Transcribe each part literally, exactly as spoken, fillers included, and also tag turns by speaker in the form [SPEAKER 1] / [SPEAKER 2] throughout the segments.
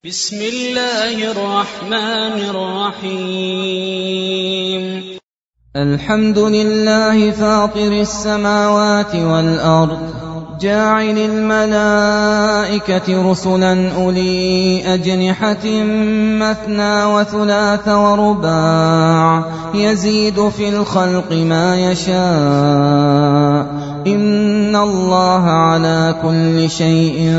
[SPEAKER 1] بسم الله الرحمن الرحيم.
[SPEAKER 2] الحمد لله فاطر السماوات والأرض جاعل الملائكة رسلا أولي أجنحة مثنى وثلاث ورباع يزيد في الخلق ما يشاء إن الله على كل شيء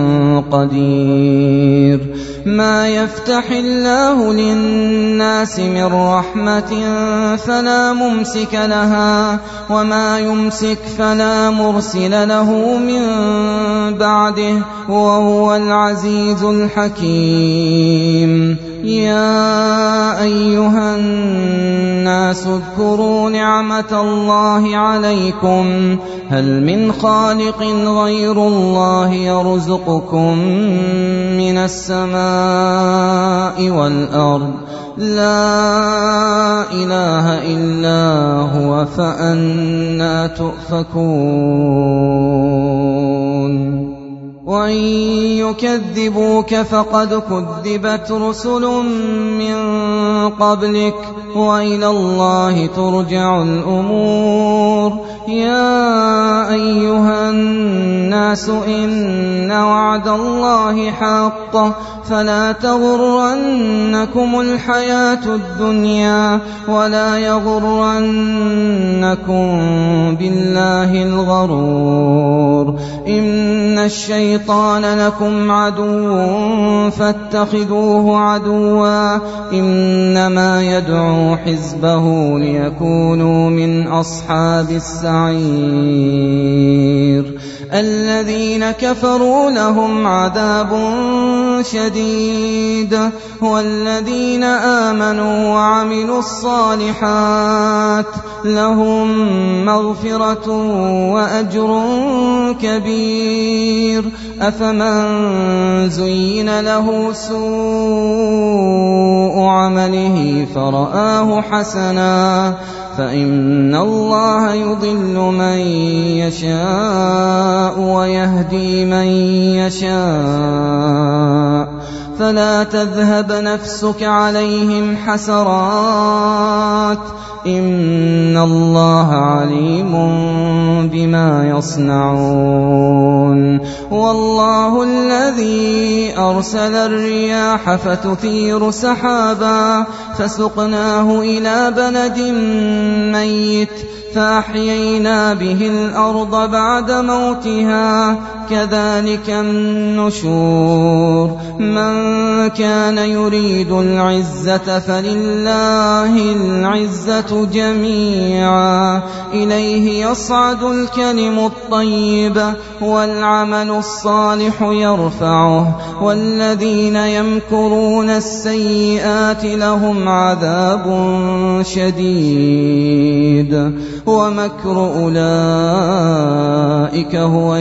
[SPEAKER 2] قدير. ما يفتح الله للناس من رحمة فلا ممسك لها وما يمسك فلا مرسل له من بعده وهو العزيز الحكيم. يا أيها الناس اذكروا نعمة الله عليكم هل من خالق غير الله يرزقكم من السماء والأرض لا إله إلا هو فأنى تؤفكون. وإن يكذبوك فقد كذبت رسل من قبلك وإلى الله ترجع الأمور. يا أيها الناس إن وعد الله حق فلا تغرنكم الحياة الدنيا ولا يغرنكم بالله الغرور. إن الشيطان لكم عدو فاتخذوه عدوا إنما يدعو حزبه ليكونوا من أصحاب السعير. الذين كفروا لهم عذاب شديد والذين آمنوا وعملوا الصالحات لهم مغفرة وأجر كبير. أفمن زين له سوء عمله فرآه حسنا فإن الله يضل من يشاء ويهدي من يشاء فلا تذهب نفسك عليهم حسرات إن الله عليم بما يصنعون. والله الذي أرسل الرياح فتثير سحابا فسقناه إلى بلد ميت فأحيينا به الأرض بعد موتها كذلك النشور. من كان يريد العزة فلله العزة جميعا إليه يصعد الكلم الطيب والعمل الصالح يرفعه والذين يمكرون السيئات لهم عذاب شديد ومكر أولئك هو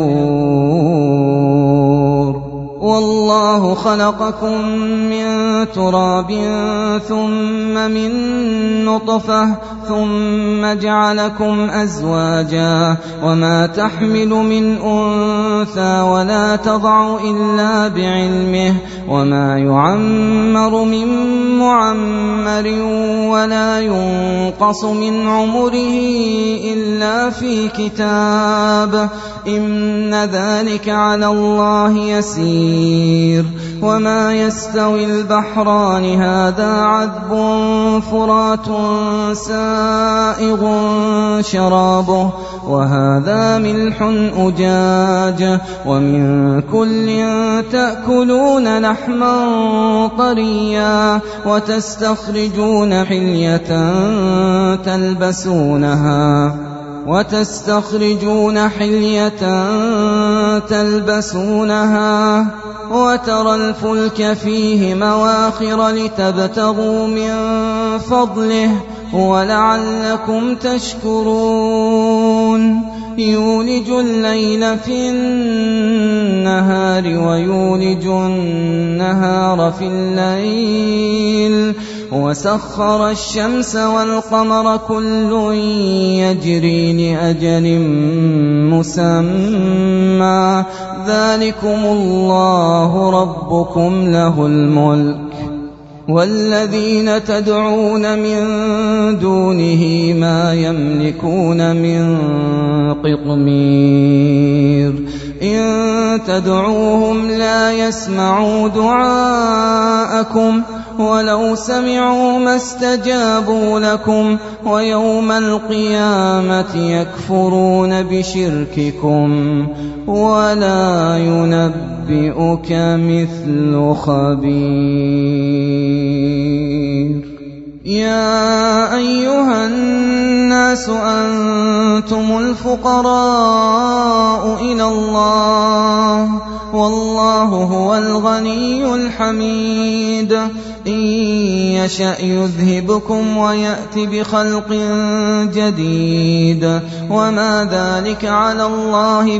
[SPEAKER 2] يبور. والله خلقكم من تراب ثم من نطفة ثم جعلكم أزواجا وما تحمل من أنثى ولا تضع إلا بعلمه وما يعمر من معمر ولا ينقص من عمره إلا في كتاب إن ذلك على الله يسير. وما يستوي البحران هذا عذب فرات سائغ شرابه وهذا ملح أجاج ومن كل تأكلون لحما طريا وتستخرجون حلية تلبسونها وتستخرجون حلية تلبسونها وترى الفلك فيه مواخر لتبتغوا من فضله ولعلكم تشكرون. يولج الليل في النهار ويولج النهار في الليل وسخر الشمس والقمر كل يجري لأجل مسمى ذلكم الله ربكم له الملك والذين تدعون من دونه ما يملكون من قطمير إن تدعوهم لا يسمعوا دعاءكم ولو سمعوا ما استجابوا لكم ويوم القيامة يكفرون بشرككم ولا ينبئك مثل خبير يا أيها الناس أنتم الفقراء إلى الله والله هو الغني الحميد إن يشأ يذهبكم ويأت بخلق جديد وما ذلك على الله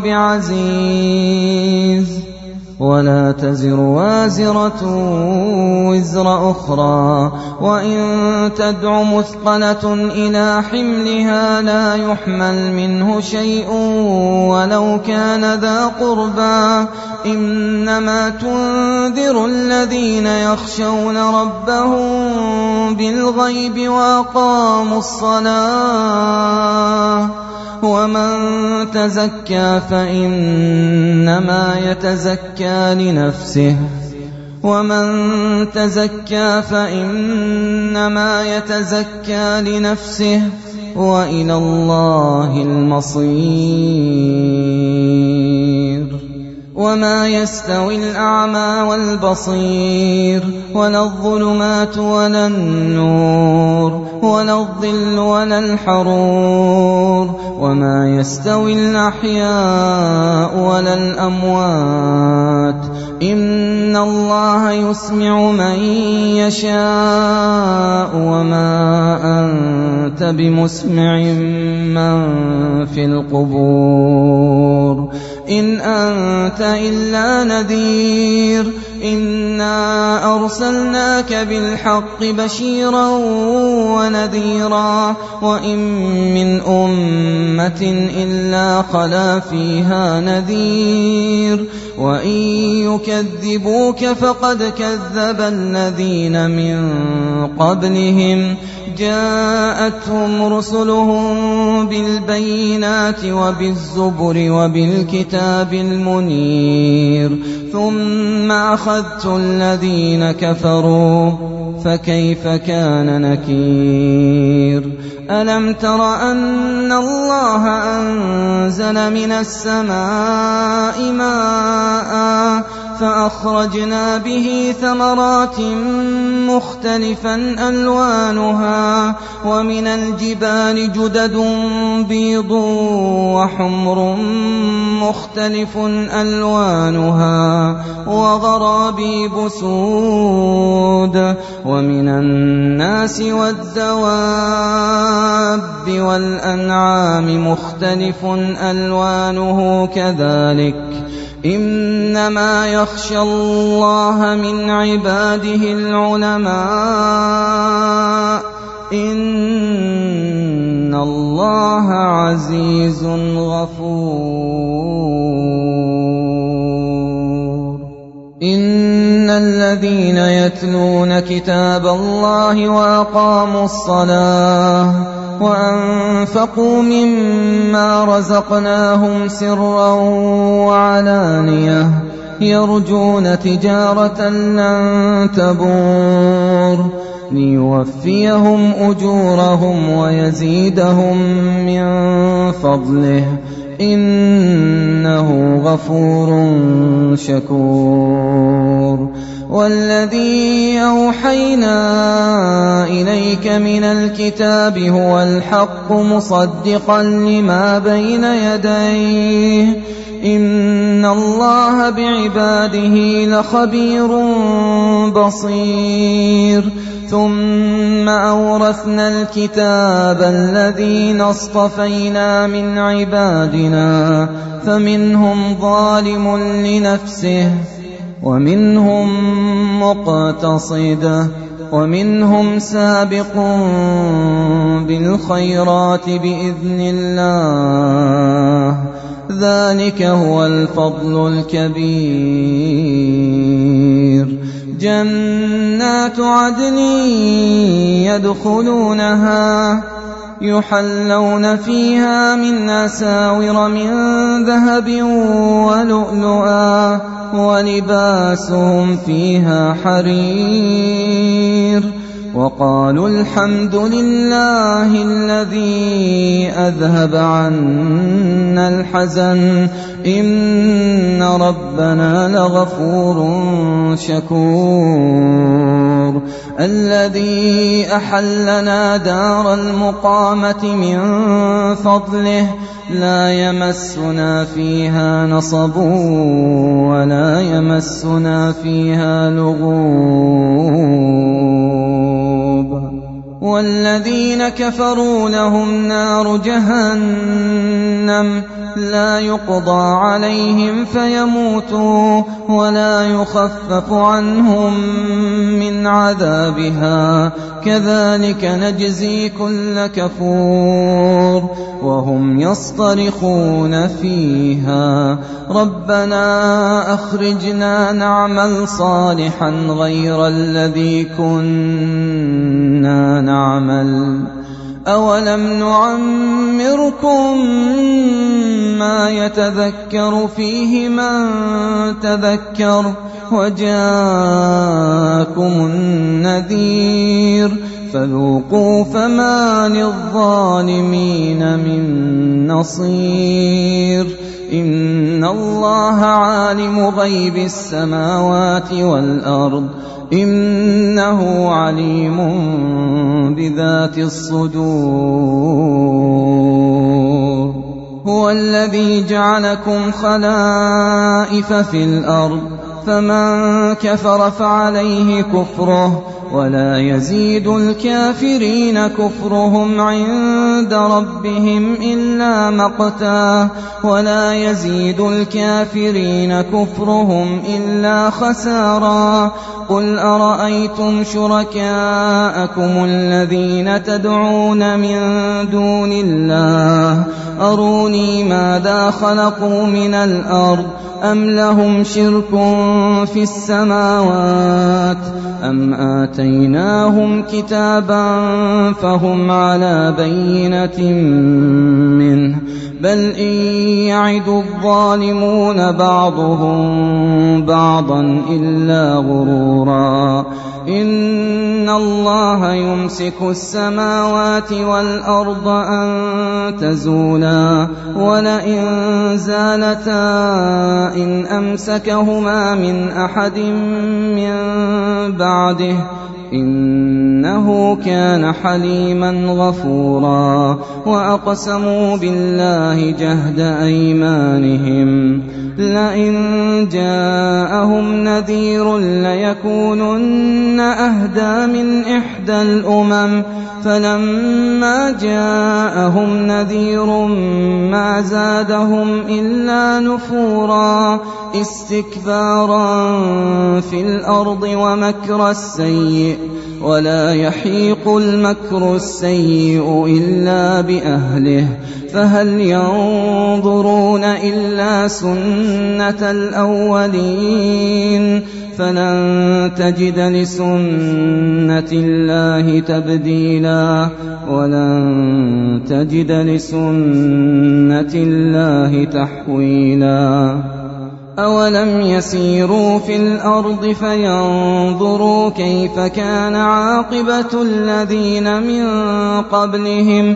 [SPEAKER 2] بعزيز ولا تزر وازرة وزر أخرى وإن تدع مثقلة إلى حملها لا يحمل منه شيء ولو كان ذا قربى إنما تنذر الذين يخشون ربهم بالغيب وأقاموا الصلاة ومن تزكى فإنما يتزكى لنفسه ومن تزكى فإنما يتزكى لنفسه وإلى الله المصير وما يستوي الأعمى والبصير ولا الظلمات ولا النور ولا الظل ولا الحرور وما يستوي الأحياء ولا الأموات إن الله يسمع من يشاء وما أنت بمسمع من في القبور إن أنت إلا نذير إنا أرسلناك بالحق بشيرا ونذيرا وإن من أمة إلا خلا فيها نذير وإن يكذبوك فقد كذب الذين من قبلهم جاءتهم رسلهم بالبينات وبالزبر وبالكتاب المنير ثم أخذت الذين كفروا فكيف كان نكير ألم تر أن الله أنزل من السماء ماء فأخرجنا به ثمرات مختلفا ألوانها ومن الجبال جدد بيض وحمر مختلف ألوانها وغرابيب سود ومن الناس والدواب والأنعام مختلف ألوانه كذلك إنما يخشى الله من عباده العلماء إن الله عزيز غفور إن الذين يتلون كتاب الله وأقاموا الصلاة وأنفقوا مما رزقناهم سرا وعلانية يرجون تجارة لن تبور ليوفيهم أجورهم ويزيدهم من فضله إنه غفور شكور والذي أوحينا إليك من الكتاب هو الحق مصدقا لما بين يديه إن الله بعباده لخبير بصير ثم أورثنا الكتاب الذين اصطفينا من عبادنا فمنهم ظالم لنفسه ومنهم مقتصد ومنهم سابق بالخيرات بإذن الله ذلك هو الفضل الكبير جنات عدن يدخلونها يحلون فيها من أساور من ذهب ولؤلؤا ولباسهم فيها حرير وقالوا الحمد لله الذي أذهب عنا الحزن إن ربنا لغفور شكور الذي أحلنا دار المقامة من فضله لا يمسنا فيها نصب ولا يمسنا فيها لغوب والذين كفروا لهم نار جهنم لا يقضى عليهم فيموتوا ولا يخفف عنهم من عذابها كذلك نجزي كل كفور وهم يصطرخون فيها ربنا أخرجنا نعمل صالحا غير الذي كنا نعمل أولم نعمركم ما يتذكر فيه من تذكر وجاءكم النذير فذوقوا فما للظالمين من نصير إن الله عالم غيب السماوات والأرض إنه عليم بذات الصدور هو الذي جعلكم خلائف في الأرض فمن كفر فعليه كفره ولا يزيد الكافرين كفرهم عند ربهم إلا مقتا ولا يزيد الكافرين كفرهم إلا خسارا قل أرأيتم شركاءكم الذين تدعون من دون الله أروني ماذا خلقوا من الأرض أم لهم شرك في السماوات أم آتيناهم كتابا فهم على بينة منه بل إن يعد الظالمون بعضهم بعضا إلا غرورا إن الله يمسك السماوات والأرض أن تزولا ولئن زالتا إن أمسكهما من أحد من بعده إنه كان حليما غفورا وأقسموا بالله جهد أيمانهم لئن جاءهم نذير ليكونن أهدى من إحدى الأمم فلما جاءهم نذير ما زادهم إلا نفورا استكبارا في الأرض ومكر السيء ولا يحيق المكر السيء إلا بأهله فهل ينظرون إلا سنة الأولين فلن تجد لسنة الله تبديلا ولن تجد لسنة الله تحويلا أولم يسيروا في الأرض فينظروا كيف كان عاقبة الذين من قبلهم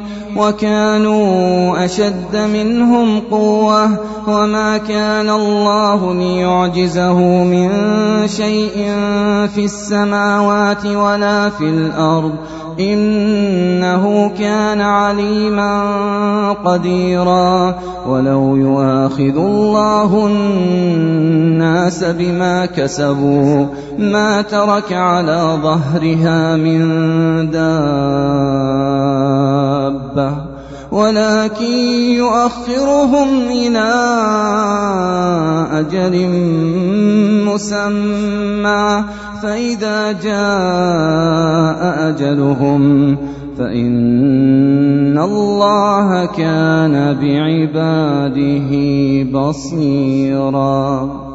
[SPEAKER 2] وكانوا أشد منهم قوة وما كان الله ليعجزه من شيء في السماوات ولا في الأرض إنه كان عليما قديرا ولو يؤاخذ الله الناس بما كسبوا ما ترك على ظهرها من دابة ولكن يؤخرهم إلى أجل مسمى فإذا جاء أجلهم فإن الله كان بعباده بصيرا.